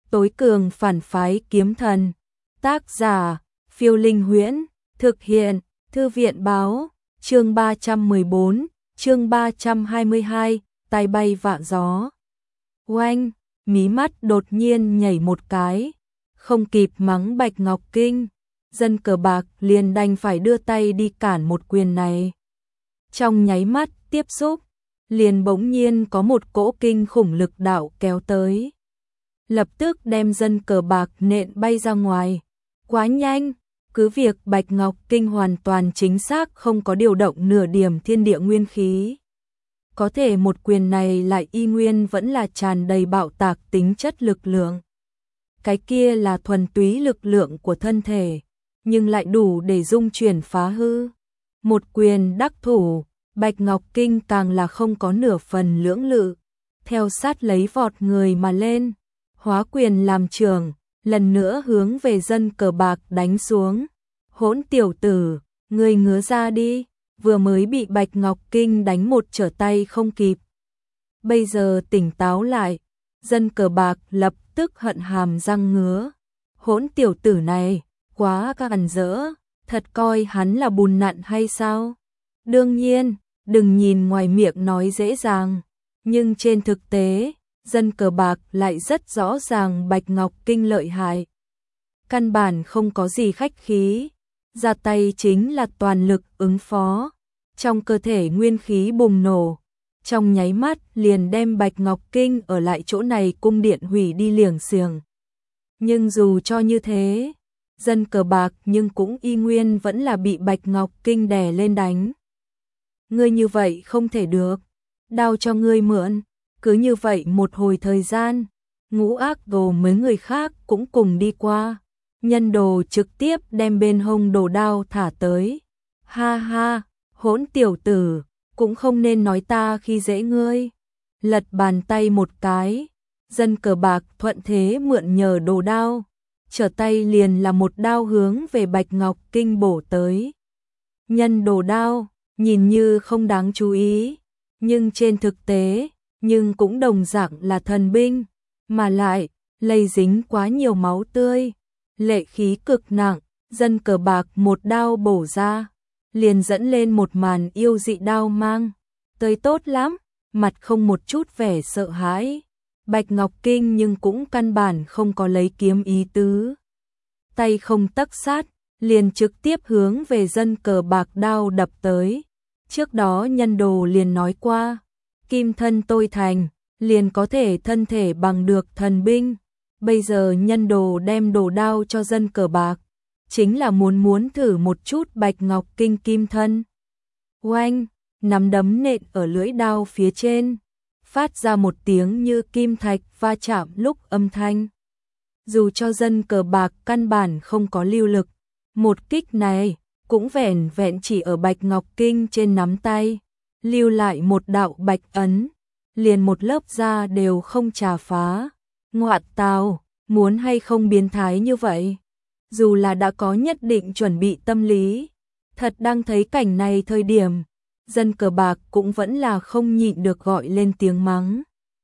tối cường phản phái kiếm thần. Tác giả, Phiêu Linh Huyễn, thực hiện, Thư viện báo, chương 314, chương 322, tai bay vạ gió. Oanh, mí mắt đột nhiên nhảy một cái, không kịp mắng Bạch Ngọc Kinh, dân cờ bạc liền đành phải đưa tay đi cản một quyền này. Trong nháy mắt tiếp xúc, liền bỗng nhiên có một cỗ kinh khủng lực đạo kéo tới. Lập tức đem dân cờ bạc nện bay ra ngoài. Quá nhanh, cứ việc Bạch Ngọc Kinh hoàn toàn chính xác không có điều động nửa điểm thiên địa nguyên khí. Có thể một quyền này lại y nguyên vẫn là tràn đầy bạo tạc tính chất lực lượng. Cái kia là thuần túy lực lượng của thân thể, nhưng lại đủ để dung chuyển phá hư. Một quyền đắc thủ, Bạch Ngọc Kinh càng là không có nửa phần lưỡng lự, theo sát lấy vọt người mà lên, hóa quyền làm trường, lần nữa hướng về dân cờ bạc đánh xuống. Hỗn tiểu tử, ngươi ngứa ra đi, vừa mới bị Bạch Ngọc Kinh đánh một trở tay không kịp. Bây giờ tỉnh táo lại, dân cờ bạc lập tức hận hàm răng ngứa. Hỗn tiểu tử này, quá càn rỡ, thật coi hắn là bùn nặn hay sao? Đương nhiên, đừng nhìn ngoài miệng nói dễ dàng, nhưng trên thực tế, dân cờ bạc lại rất rõ ràng Bạch Ngọc Kinh lợi hại. Căn bản không có gì khách khí, ra tay chính là toàn lực ứng phó, trong cơ thể nguyên khí bùng nổ, trong nháy mắt liền đem Bạch Ngọc Kinh ở lại chỗ này cung điện hủy đi liềng xiềng. Nhưng dù cho như thế, dân cờ bạc nhưng cũng y nguyên vẫn là bị Bạch Ngọc Kinh đè lên đánh. Ngươi như vậy không thể được, đao cho ngươi mượn. Cứ như vậy một hồi thời gian, Ngũ Ác Đồ mấy người khác cũng cùng đi qua. Nhân đồ trực tiếp đem bên hông đồ đao thả tới. Ha ha, hỗn tiểu tử, cũng không nên nói ta khi dễ ngươi. Lật bàn tay một cái, dân cờ bạc thuận thế mượn nhờ đồ đao, trở tay liền là một đao hướng về Bạch Ngọc Kinh bổ tới. Nhân đồ đao, nhìn như không đáng chú ý, nhưng trên thực tế, nhưng cũng đồng dạng là thần binh, mà lại, lây dính quá nhiều máu tươi, lệ khí cực nặng, dân cờ bạc một đao bổ ra, liền dẫn lên một màn yêu dị đao mang, tươi tốt lắm, mặt không một chút vẻ sợ hãi. Bạch Ngọc Kinh nhưng cũng căn bản không có lấy kiếm ý tứ. Tay không tấc sát, liền trực tiếp hướng về dân cờ bạc đao đập tới. Trước đó nhân đồ liền nói qua, kim thân tôi thành, liền có thể thân thể bằng được thần binh. Bây giờ nhân đồ đem đồ đao cho dân cờ bạc, chính là muốn thử một chút Bạch Ngọc Kinh kim thân. Oanh, nắm đấm nện ở lưỡi đao phía trên, phát ra một tiếng như kim thạch va chạm lúc âm thanh. Dù cho dân cờ bạc căn bản không có lưu lực, một kích này cũng vẻn vẹn chỉ ở Bạch Ngọc Kinh trên nắm tay, lưu lại một đạo bạch ấn, liền một lớp da đều không chà phá. Ngoạn tào, muốn hay không biến thái như vậy? Dù là đã có nhất định chuẩn bị tâm lý, thật đang thấy cảnh này thời điểm, dân cờ bạc cũng vẫn là không nhịn được gọi lên tiếng mắng.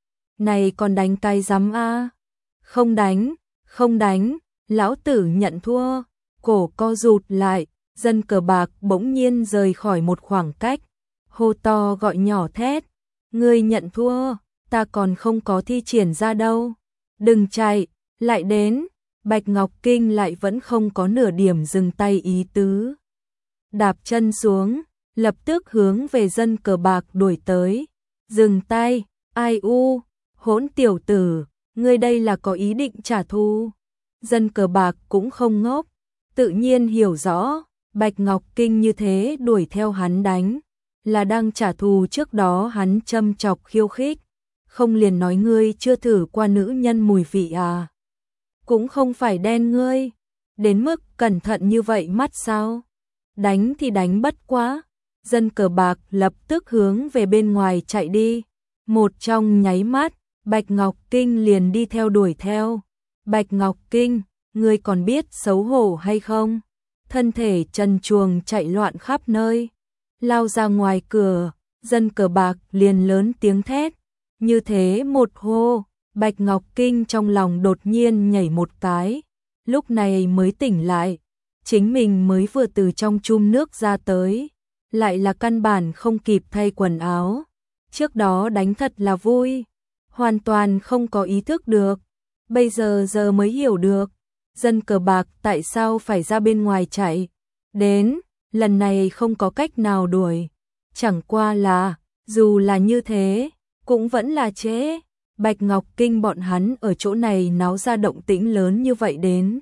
Này còn đánh cái rắm a? Không đánh, không đánh, lão tử nhận thua. Cổ co rụt lại, dân cờ bạc bỗng nhiên rời khỏi một khoảng cách, hô to gọi nhỏ thét, ngươi nhận thua, ta còn không có thi triển ra đâu. Đừng chạy, lại đến. Bạch Ngọc Kinh lại vẫn không có nửa điểm dừng tay ý tứ. Đạp chân xuống, lập tức hướng về dân cờ bạc đuổi tới. Dừng tay, ai u, hỗn tiểu tử, ngươi đây là có ý định trả thù. Dân cờ bạc cũng không ngốc, tự nhiên hiểu rõ, Bạch Ngọc Kinh như thế đuổi theo hắn đánh, là đang trả thù trước đó hắn châm chọc khiêu khích. Không liền nói ngươi chưa thử qua nữ nhân mùi vị à? Cũng không phải đen ngươi, đến mức cẩn thận như vậy mắt sao? Đánh thì đánh bất quá. Dân cờ bạc lập tức hướng về bên ngoài chạy đi. Một trong nháy mắt, Bạch Ngọc Kinh liền đi theo đuổi theo. Bạch Ngọc Kinh, ngươi còn biết xấu hổ hay không? Thân thể trần truồng chạy loạn khắp nơi, lao ra ngoài cửa, dân cờ bạc liền lớn tiếng thét. Như thế một hô, Bạch Ngọc Kinh trong lòng đột nhiên nhảy một cái, lúc này mới tỉnh lại, chính mình mới vừa từ trong chum nước ra tới, lại là căn bản không kịp thay quần áo. Trước đó đánh thật là vui, hoàn toàn không có ý thức được, bây giờ mới hiểu được, dân cờ bạc tại sao phải ra bên ngoài chạy. Đến, lần này không có cách nào đuổi, chẳng qua là, dù là như thế, cũng vẫn là trễ. Bạch Ngọc Kinh bọn hắn ở chỗ này náo ra động tĩnh lớn như vậy đến,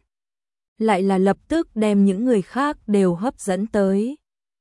lại là lập tức đem những người khác đều hấp dẫn tới.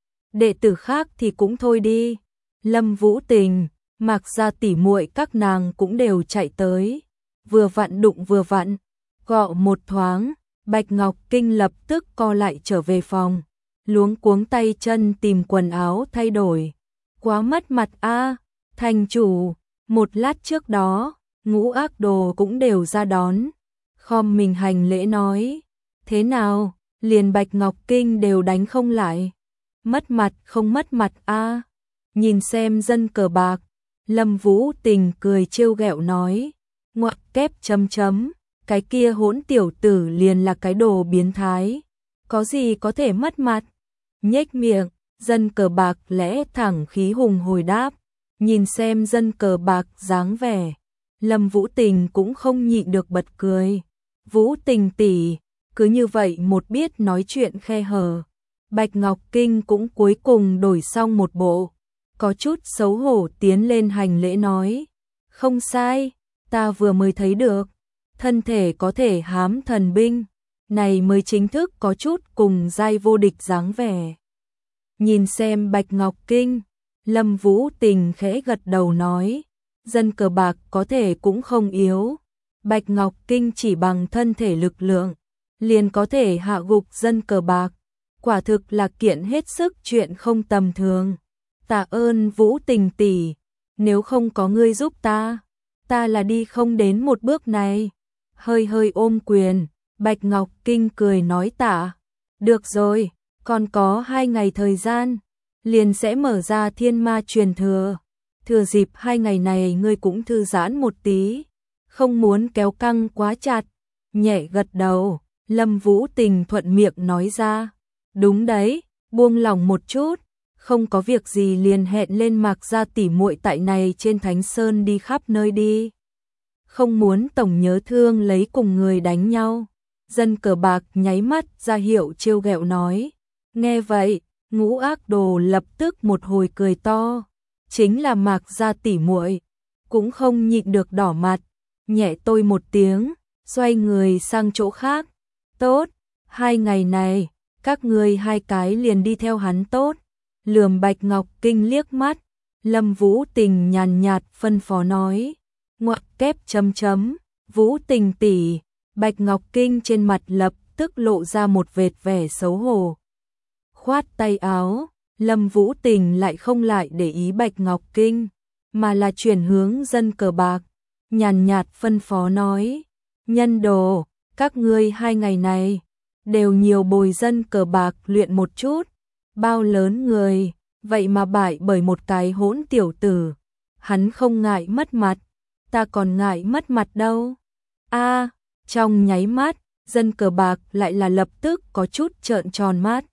Đệ tử khác thì cũng thôi đi, Lâm Vũ Tình, Mạc Gia tỷ muội các nàng cũng đều chạy tới, vừa vặn đụng vừa vặn, gọ một thoáng, Bạch Ngọc Kinh lập tức co lại trở về phòng, luống cuống tay chân tìm quần áo thay đổi. Quá mất mặt a, thành chủ, một lát trước đó, Ngũ Ác Đồ cũng đều ra đón, khom mình hành lễ nói, thế nào, liền Bạch Ngọc Kinh đều đánh không lại, mất mặt không mất mặt a. Nhìn xem dân cờ bạc, Lâm Vũ Tình cười trêu ghẹo nói, ngoặc kép chấm chấm, cái kia hỗn tiểu tử liền là cái đồ biến thái, có gì có thể mất mặt. Nhếch miệng, dân cờ bạc lẽ thẳng khí hùng hồi đáp, nhìn xem dân cờ bạc dáng vẻ, Lâm Vũ Tình cũng không nhịn được bật cười. Vũ Tình tỷ, cứ như vậy một biết nói chuyện khe hở. Bạch Ngọc Kinh cũng cuối cùng đổi xong một bộ, có chút xấu hổ tiến lên hành lễ nói, không sai, ta vừa mới thấy được, thân thể có thể hám thần binh, này mới chính thức có chút cùng giai vô địch dáng vẻ. Nhìn xem Bạch Ngọc Kinh, Lâm Vũ Tình khẽ gật đầu nói, dân cờ bạc có thể cũng không yếu, Bạch Ngọc Kinh chỉ bằng thân thể lực lượng, liền có thể hạ gục dân cờ bạc, quả thực là kiện hết sức chuyện không tầm thường. Tạ ơn Vũ Tình tỷ, nếu không có ngươi giúp ta là đi không đến một bước này. Hơi hơi ôm quyền, Bạch Ngọc Kinh cười nói tạ, được rồi, còn có 2 ngày thời gian, liền sẽ mở ra thiên ma truyền thừa. Thừa dịp 2 ngày này ngươi cũng thư giãn một tí, không muốn kéo căng quá chặt. Nhẹ gật đầu, Lâm Vũ Tình thuận miệng nói ra, đúng đấy, buông lỏng một chút, không có việc gì liền hẹn lên Mạc Gia tỷ muội tại này trên Thánh Sơn đi khắp nơi đi. Không muốn tổng nhớ thương lấy cùng người đánh nhau. Dân cờ bạc nháy mắt ra hiệu trêu ghẹo nói. Nghe vậy, Ngũ Ác Đồ lập tức một hồi cười to, chính là Mạc Gia tỷ muội, cũng không nhịn được đỏ mặt, nhẹ tôi một tiếng, xoay người sang chỗ khác. Tốt, 2 ngày này, các ngươi 2 cái liền đi theo hắn tốt. Lườm Bạch Ngọc Kinh liếc mắt, Lâm Vũ Tình nhàn nhạt phân phó nói, ngoặc kép chấm chấm, Vũ Tình tỷ. Bạch Ngọc Kinh trên mặt lập tức lộ ra một vệt vẻ xấu hổ. Khoát tay áo, Lâm Vũ Tình lại không lại để ý Bạch Ngọc Kinh, mà là chuyển hướng dân cờ bạc, nhàn nhạt phân phó nói, nhân đồ, các ngươi 2 ngày này, đều nhiều bồi dân cờ bạc luyện một chút, bao lớn người, vậy mà bại bởi một cái hỗn tiểu tử, hắn không ngại mất mặt, ta còn ngại mất mặt đâu. A, trong nháy mắt, dân cờ bạc lại là lập tức có chút trợn tròn mắt.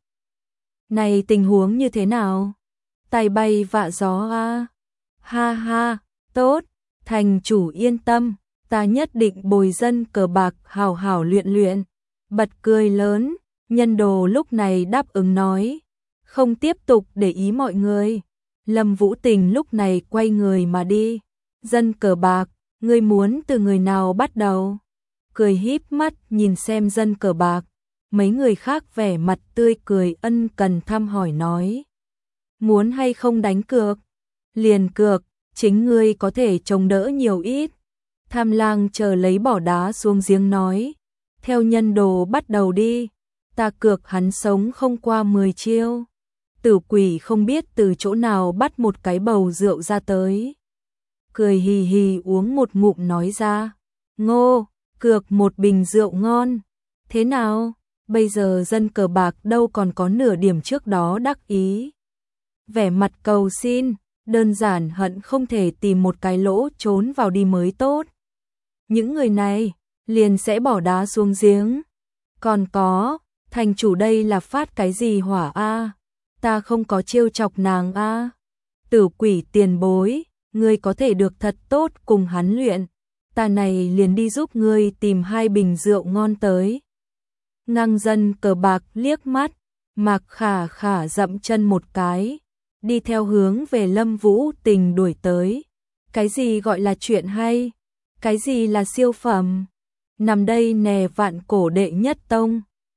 Này tình huống như thế nào? Tài bay vạ gió a. Ha ha, tốt, thành chủ yên tâm, ta nhất định bồi dân cờ bạc hào hào luyện luyện. Bật cười lớn, nhân đồ lúc này đáp ứng nói, không tiếp tục để ý mọi người. Lâm Vũ Tình lúc này quay người mà đi. Dân cờ bạc, ngươi muốn từ người nào bắt đầu? Cười híp mắt nhìn xem dân cờ bạc, mấy người khác vẻ mặt tươi cười ân cần thăm hỏi nói, muốn hay không đánh cược? Liền cược, chính ngươi có thể chống đỡ nhiều ít. Tham Lang chờ lấy bỏ đá xuống giếng nói, theo nhân đồ bắt đầu đi, ta cược hắn sống không qua 10 chiêu. Tử Quỷ không biết từ chỗ nào bắt một cái bầu rượu ra tới, cười hì hì uống một ngụm nói ra, ngô, cược một bình rượu ngon. Thế nào, bây giờ dân cờ bạc đâu còn có nửa điểm trước đó đắc ý. Vẻ mặt cầu xin, đơn giản hận không thể tìm một cái lỗ trốn vào đi mới tốt. những người này liền sẽ bỏ đá xuống giếng. Còn có, thành chủ đây là phát cái gì hỏa a? Ta không có trêu chọc nàng a. Tử quỷ tiền bối, ngươi có thể được thật tốt cùng hắn luyện, ta này liền đi giúp ngươi tìm 2 bình rượu ngon tới. Ngăng Dân cờ bạc liếc mắt, Mạc Khả Khả dậm chân một cái, đi theo hướng về Lâm Vũ Tình đuổi tới. Cái gì gọi là chuyện hay? Cái gì là siêu phẩm? Nằm đây nè, vạn cổ đệ nhất tông,